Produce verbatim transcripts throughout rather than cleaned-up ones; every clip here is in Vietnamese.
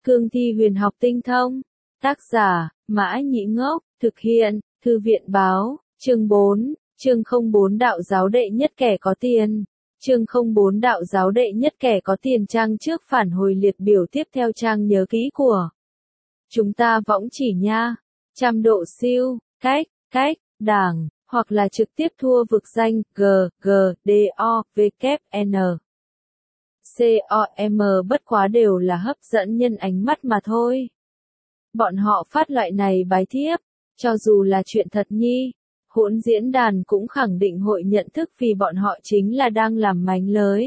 Cương thi huyền học tinh thông. Tác giả, Mã Nhĩ Ngốc, thực hiện, Thư viện báo, chương bốn, chương không bốn đạo giáo đệ nhất kẻ có tiền. Chương không bốn đạo giáo đệ nhất kẻ có tiền trang trước phản hồi liệt biểu tiếp theo trang nhớ kỹ của. Chúng ta võng chỉ nha. Trăm độ siêu, cách, cách, đảng, hoặc là trực tiếp thua vực danh, G, G, D, O, V, N. C, O, M bất quá đều là hấp dẫn nhân ánh mắt mà thôi. Bọn họ phát loại này bài thiếp, cho dù là chuyện thật nhi, hỗn diễn đàn cũng khẳng định hội nhận thức vì bọn họ chính là đang làm mánh lới.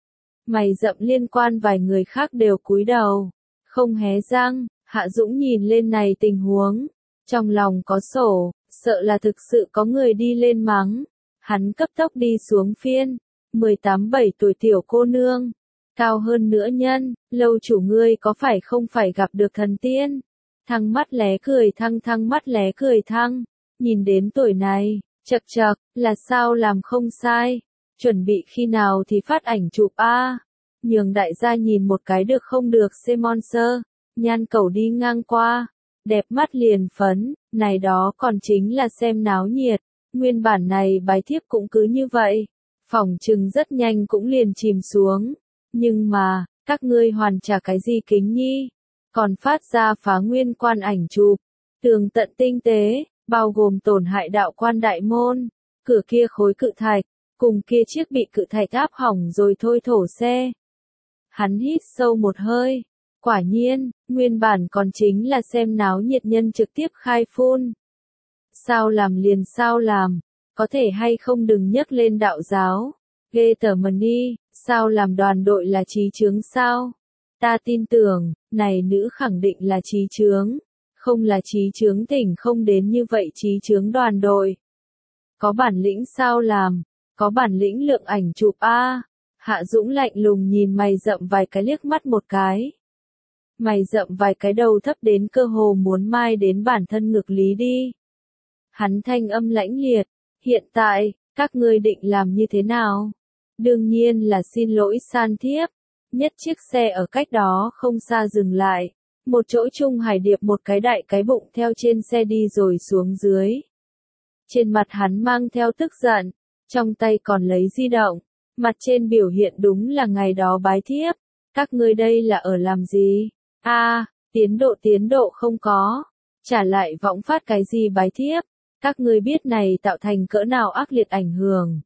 Mày rậm liên quan vài người khác đều cúi đầu, không hé răng. Hạ Dũng nhìn lên này tình huống, trong lòng có sổ, sợ là thực sự có người đi lên mắng. Hắn cấp tốc đi xuống phiên, mười tám bảy tuổi tiểu cô nương, cao hơn nữa nhân, lâu chủ ngươi có phải không phải gặp được thần tiên? Thăng mắt lé cười thăng thăng mắt lé cười thăng, nhìn đến tuổi này, chậc chậc, là sao làm không sai, chuẩn bị khi nào thì phát ảnh chụp a, nhường đại gia nhìn một cái được không được Simon sơ. Nhan Cẩu đi ngang qua, đẹp mắt liền phấn, này đó còn chính là xem náo nhiệt, nguyên bản này bài thiếp cũng cứ như vậy, phỏng chừng rất nhanh cũng liền chìm xuống, nhưng mà, các ngươi hoàn trả cái gì kính nhi, còn phát ra phá nguyên quan ảnh chụp, tường tận tinh tế, bao gồm tổn hại đạo quan đại môn, cửa kia khối cự thạch, cùng kia chiếc bị cự thạch áp hỏng rồi thôi thổ xe. Hắn hít sâu một hơi. Quả nhiên, nguyên bản còn chính là xem náo nhiệt nhân trực tiếp khai phun. Sao làm liền sao làm, có thể hay không đừng nhắc lên đạo giáo. Ghê tởm đi, sao làm đoàn đội là trí chướng sao? Ta tin tưởng, này nữ khẳng định là trí chướng, không là trí chướng tỉnh không đến như vậy trí chướng đoàn đội. Có bản lĩnh sao làm, có bản lĩnh lượng ảnh chụp a. Hạ Dũng lạnh lùng nhìn mày rậm vài cái liếc mắt một cái. Mày rậm vài cái đầu thấp đến cơ hồ muốn mai đến bản thân ngược lý đi. Hắn thanh âm lãnh liệt, hiện tại, các ngươi định làm như thế nào? Đương nhiên là xin lỗi san thiếp. Nhất chiếc xe ở cách đó không xa dừng lại. Một chỗ Trung Hải Điệp một cái đại cái bụng theo trên xe đi rồi xuống dưới. Trên mặt hắn mang theo tức giận, trong tay còn lấy di động. Mặt trên biểu hiện đúng là ngày đó bái thiếp. Các ngươi đây là ở làm gì? A, à, tiến độ tiến độ không có. Trả lại võng phát cái gì bái thiếp? Các ngươi biết này tạo thành cỡ nào ác liệt ảnh hưởng.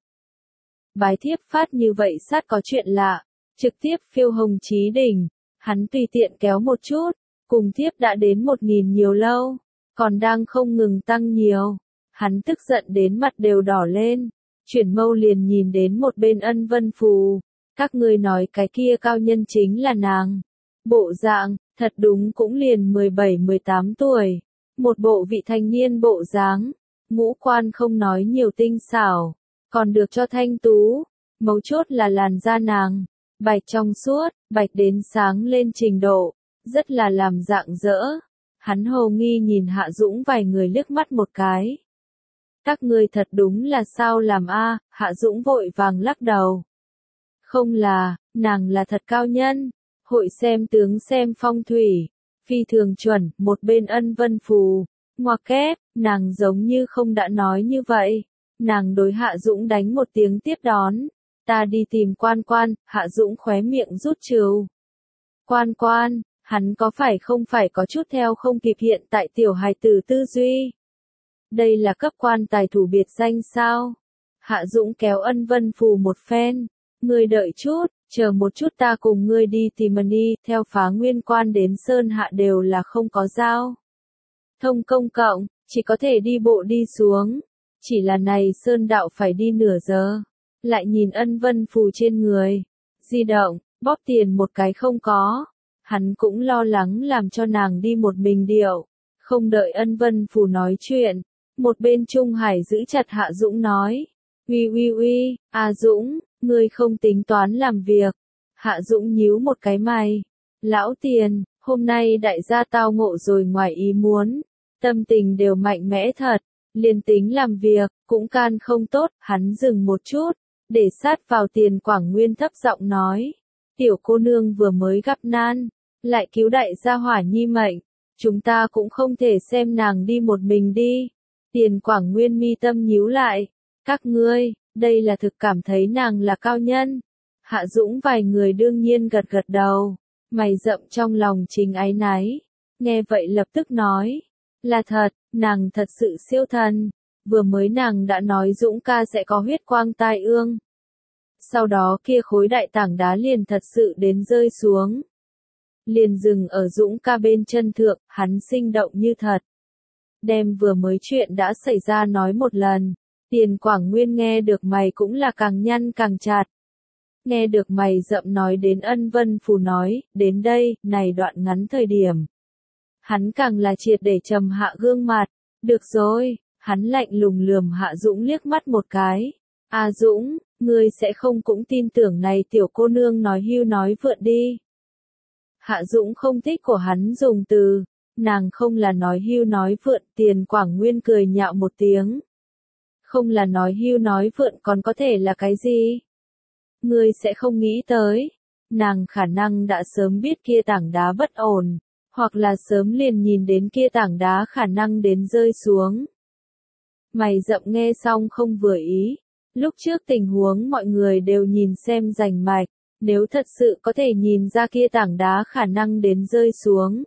Bái thiếp phát như vậy sát có chuyện lạ. Trực tiếp phiêu hồng chí đỉnh. Hắn tùy tiện kéo một chút. Cùng thiếp đã đến một nghìn nhiều lâu. Còn đang không ngừng tăng nhiều. Hắn tức giận đến mặt đều đỏ lên. Chuyển mâu liền nhìn đến một bên Ân Vân Phù. Các ngươi nói cái kia cao nhân chính là nàng. Bộ dạng, thật đúng cũng liền mười bảy mười tám tuổi. Một bộ vị thanh niên bộ dáng. Ngũ quan không nói nhiều tinh xảo. Còn được cho thanh tú. Mấu chốt là làn da nàng. Bạch trong suốt, bạch đến sáng lên trình độ. Rất là làm dạng dỡ. Hắn hồ nghi nhìn Hạ Dũng vài người liếc mắt một cái. Các ngươi thật đúng là sao làm a? Hạ Dũng vội vàng lắc đầu. Không là, nàng là thật cao nhân. Hội xem tướng xem phong thủy. Phi thường chuẩn, một bên Ân Vân Phù. Ngoặc kép, nàng giống như không đã nói như vậy. Nàng đối Hạ Dũng đánh một tiếng tiếp đón. Ta đi tìm quan quan, Hạ Dũng khóe miệng rút trừ. Quan quan, hắn có phải không phải có chút theo không kịp hiện tại tiểu hài tử tư duy. Đây là cấp quan tài thủ biệt danh sao? Hạ Dũng kéo Ân Vân Phù một phen. Ngươi đợi chút, chờ một chút ta cùng ngươi đi tìm đi, theo phá nguyên quan đến Sơn Hạ đều là không có giao thông công cộng, chỉ có thể đi bộ đi xuống. Chỉ là này Sơn đạo phải đi nửa giờ. Lại nhìn Ân Vân Phù trên người. Di động, bóp tiền một cái không có. Hắn cũng lo lắng làm cho nàng đi một mình điệu. Không đợi Ân Vân Phù nói chuyện. Một bên Trung Hải giữ chặt Hạ Dũng nói. Uy uy uy, à Dũng, ngươi không tính toán làm việc. Hạ Dũng nhíu một cái mày. Lão tiền, hôm nay đại gia tao ngộ rồi ngoài ý muốn. Tâm tình đều mạnh mẽ thật. Liên tính làm việc, cũng can không tốt. Hắn dừng một chút. Để sát vào tiền Quảng Nguyên thấp giọng nói. Tiểu cô nương vừa mới gặp nan. lại cứu đại gia hỏa nhi mệnh, chúng ta cũng không thể xem nàng đi một mình đi. Tiền Quảng Nguyên mi tâm nhíu lại, các ngươi, đây là thực cảm thấy nàng là cao nhân. Hạ Dũng vài người đương nhiên gật gật đầu, mày rậm trong lòng chính áy náy, nghe vậy lập tức nói, là thật, nàng thật sự siêu thần, vừa mới nàng đã nói Dũng ca sẽ có huyết quang tai ương. Sau đó kia khối đại tảng đá liền thật sự đến rơi xuống. Liền dừng ở Dũng ca bên chân thượng, hắn sinh động như thật. Đem vừa mới chuyện đã xảy ra nói một lần, Tiền Quảng Nguyên nghe được mày cũng là càng nhăn càng chặt. Nghe được mày rậm nói đến Ân Vân Phù nói, đến đây, này đoạn ngắn thời điểm. Hắn càng là triệt để trầm hạ gương mặt, được rồi, hắn lạnh lùng lườm Hạ Dũng liếc mắt một cái. A Dũng, ngươi sẽ không cũng tin tưởng này tiểu cô nương nói hưu nói vượn đi. Hạ Dũng không thích của hắn dùng từ, nàng không là nói hưu nói vượn. Tiền Quảng Nguyên cười nhạo một tiếng. Không là nói hưu nói vượn còn có thể là cái gì? Ngươi sẽ không nghĩ tới, nàng khả năng đã sớm biết kia tảng đá bất ổn, hoặc là sớm liền nhìn đến kia tảng đá khả năng đến rơi xuống. Mày rậm nghe xong không vừa ý, lúc trước tình huống mọi người đều nhìn xem rành mạch, nếu thật sự có thể nhìn ra kia tảng đá khả năng đến rơi xuống.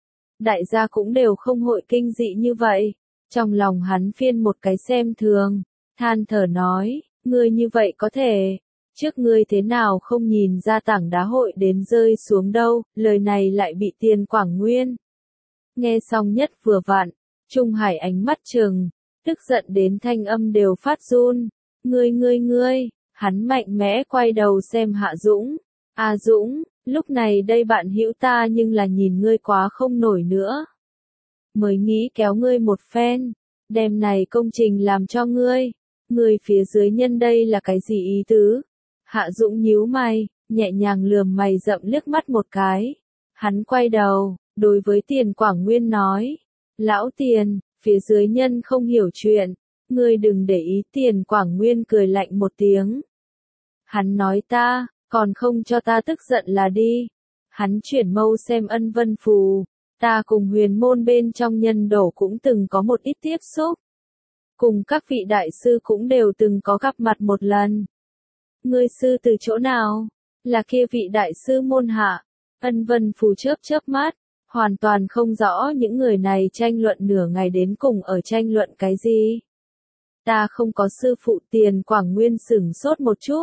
Đại gia cũng đều không hội kinh dị như vậy, trong lòng hắn phiên một cái xem thường, than thở nói, ngươi như vậy có thể. Trước ngươi thế nào không nhìn ra tảng đá hội đến rơi xuống đâu, lời này lại bị Tiền Quảng Nguyên. Nghe xong nhất vừa vặn, Trung Hải ánh mắt trừng, tức giận đến thanh âm đều phát run. Ngươi ngươi ngươi, hắn mạnh mẽ quay đầu xem Hạ Dũng. A Dũng, lúc này đây bạn hữu ta nhưng là nhìn ngươi quá không nổi nữa. Mới nghĩ kéo ngươi một phen, đem này công trình làm cho ngươi. Ngươi phía dưới nhân đây là cái gì ý tứ? Hạ Dũng nhíu mày, nhẹ nhàng lườm mày rậm liếc mắt một cái. Hắn quay đầu, đối với Tiền Quảng Nguyên nói. Lão Tiền, phía dưới nhân không hiểu chuyện, ngươi đừng để ý. Tiền Quảng Nguyên cười lạnh một tiếng. Hắn nói ta, còn không cho ta tức giận là đi. Hắn chuyển mâu xem Ân Vân Phù, ta cùng huyền môn bên trong nhân đổ cũng từng có một ít tiếp xúc. Cùng các vị đại sư cũng đều từng có gặp mặt một lần. Ngươi sư từ chỗ nào? Là kia vị đại sư môn hạ. Ân Vân Phù chớp chớp mắt, hoàn toàn không rõ những người này tranh luận nửa ngày đến cùng ở tranh luận cái gì. Ta không có sư phụ. Tiền Quảng Nguyên sửng sốt một chút.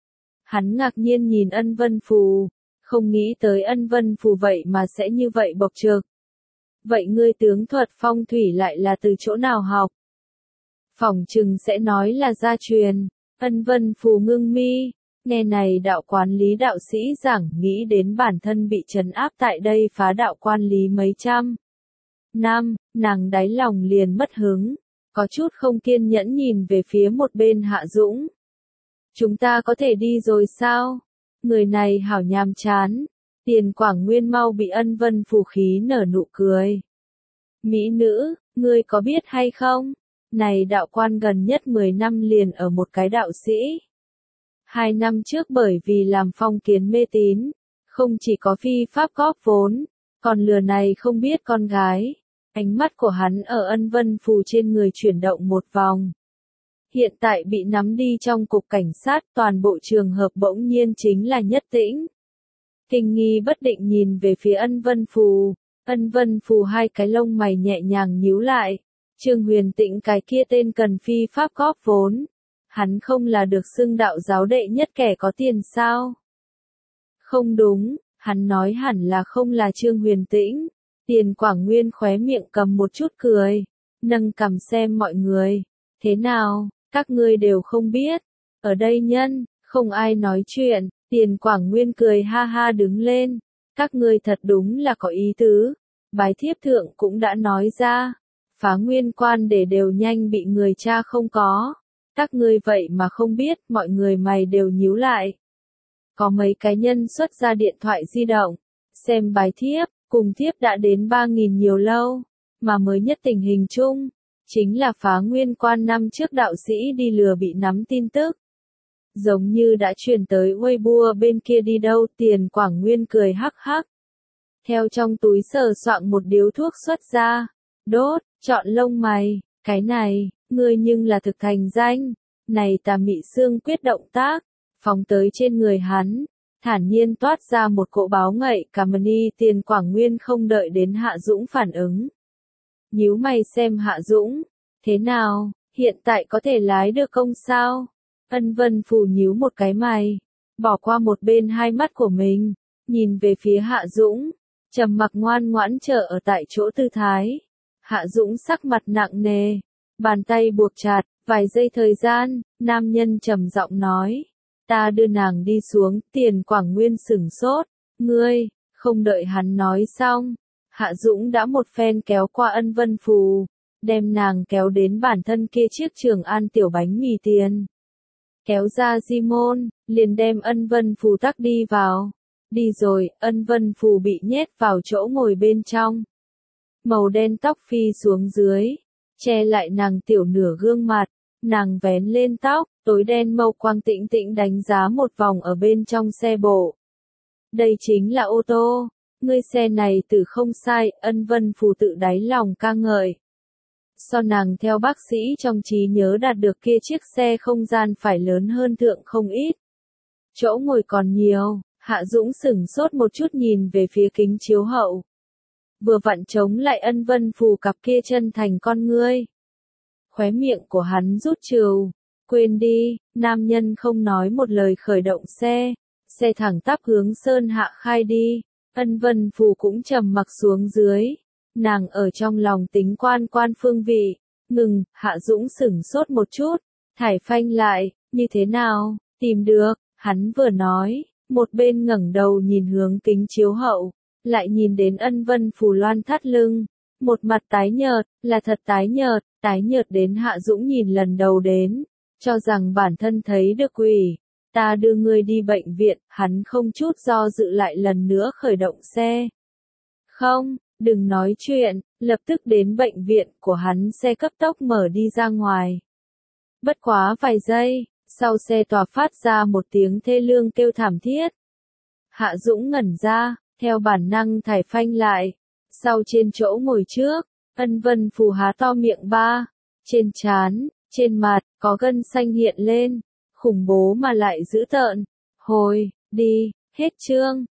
Hắn ngạc nhiên nhìn Ân Vân Phù, không nghĩ tới Ân Vân Phù vậy mà sẽ như vậy bộc trực. Vậy ngươi tướng thuật phong thủy lại là từ chỗ nào học? Phỏng chừng sẽ nói là gia truyền. Ân Vân Phù ngưng mi, nghe này đạo quán lý đạo sĩ giảng, nghĩ đến bản thân bị trấn áp tại đây phá đạo quan lý mấy trăm năm, nàng đáy lòng liền mất hứng, có chút không kiên nhẫn nhìn về phía một bên Hạ Dũng. Chúng ta có thể đi rồi sao? Người này hảo nhàm chán. Tiền Quảng Nguyên mau bị Ân Vân Phù khí nở nụ cười. Mỹ nữ, ngươi có biết hay không? Này đạo quan gần nhất mười năm liền ở một cái đạo sĩ. Hai năm trước bởi vì làm phong kiến mê tín, không chỉ có phi pháp góp vốn, còn lừa này không biết con gái. Ánh mắt của hắn ở Ân Vân Phù trên người chuyển động một vòng. Hiện tại bị nắm đi trong cục cảnh sát, toàn bộ trường hợp bỗng nhiên chính là nhất tĩnh. Kinh nghi bất định nhìn về phía Ân Vân Phù, Ân Vân Phù hai cái lông mày nhẹ nhàng nhíu lại. Trương Huyền Tĩnh cái kia tên cần phi pháp góp vốn. Hắn không là được xưng đạo giáo đệ nhất kẻ có tiền sao? Không đúng, hắn nói hẳn là không là Trương Huyền Tĩnh. Tiền Quảng Nguyên khóe miệng cầm một chút cười, nâng cằm xem mọi người. Thế nào, các ngươi đều không biết. Ở đây nhân, không ai nói chuyện. Tiền Quảng Nguyên cười ha ha đứng lên. Các ngươi thật đúng là có ý tứ. Bái thiếp thượng cũng đã nói ra. Phá nguyên quan để đều nhanh bị người cha không có. Các ngươi vậy mà không biết, mọi người mày đều nhíu lại. Có mấy cá nhân xuất ra điện thoại di động, xem bài thiếp, cùng thiếp đã đến ba nghìn nhiều lâu, mà mới nhất tình hình chung, chính là phá nguyên quan năm trước đạo sĩ đi lừa bị nắm tin tức. Giống như đã truyền tới Weibo bên kia đi đâu. Tiền Quảng Nguyên cười hắc hắc. theo trong túi sờ soạng một điếu thuốc xuất ra, đốt, chọn lông mày, cái này, ngươi nhưng là thực thành danh, này tà mị xương quyết động tác, phóng tới trên người hắn, thản nhiên toát ra một cỗ báo ngậy cả mani tiền Quảng Nguyên không đợi đến Hạ Dũng phản ứng. Nhíu mày xem Hạ Dũng, thế nào, hiện tại có thể lái được công sao? Ân Vân Phù nhíu một cái mày, bỏ qua một bên hai mắt của mình, nhìn về phía Hạ Dũng, trầm mặc ngoan ngoãn chờ ở tại chỗ tư thái. Hạ Dũng sắc mặt nặng nề, bàn tay buộc chặt, vài giây thời gian, nam nhân trầm giọng nói, ta đưa nàng đi xuống, tiền Quảng Nguyên sửng sốt, ngươi, không đợi hắn nói xong, Hạ Dũng đã một phen kéo qua Ân Vân Phù, đem nàng kéo đến bản thân kia chiếc Trường An tiểu bánh mì tiền. Kéo ra di môn, liền đem Ân Vân Phù tắc đi vào. Đi rồi, Ân Vân Phù bị nhét vào chỗ ngồi bên trong. Màu đen tóc phi xuống dưới, che lại nàng tiểu nửa gương mặt, nàng vén lên tóc, tối đen màu quang tĩnh tĩnh đánh giá một vòng ở bên trong xe bộ. Đây chính là ô tô, ngươi xe này từ không sai, Ân Vân Phù tự đáy lòng ca ngợi. So nàng theo bác sĩ trong trí nhớ đạt được kia chiếc xe không gian phải lớn hơn thượng không ít. Chỗ ngồi còn nhiều, Hạ Dũng sửng sốt một chút nhìn về phía kính chiếu hậu. Vừa vặn chống lại Ân Vân Phù cặp kia chân thành con ngươi. Khóe miệng của hắn rút trừ, quên đi, nam nhân không nói một lời khởi động xe, xe thẳng tắp hướng Sơn Hạ khai đi, Ân Vân Phù cũng trầm mặc xuống dưới. Nàng ở trong lòng tính quan quan phương vị, ngừng, Hạ Dũng sửng sốt một chút, thải phanh lại, như thế nào, tìm được, hắn vừa nói, một bên ngẩng đầu nhìn hướng kính chiếu hậu, lại nhìn đến Ân Vân Phù loan thắt lưng, một mặt tái nhợt, là thật tái nhợt, tái nhợt đến Hạ Dũng nhìn lần đầu đến, cho rằng bản thân thấy được quỷ, ta đưa ngươi đi bệnh viện, hắn không chút do dự lại lần nữa khởi động xe. Không, đừng nói chuyện, lập tức đến bệnh viện của hắn xe cấp tốc mở đi ra ngoài. Bất quá vài giây, sau xe tòa phát ra một tiếng thê lương kêu thảm thiết. Hạ Dũng ngẩn ra, theo bản năng thải phanh lại. Sau trên chỗ ngồi trước, Ân Vân Phù há to miệng ba, trên trán, trên mặt, có gân xanh hiện lên, khủng bố mà lại dữ tợn. Hồi, đi, hết chương.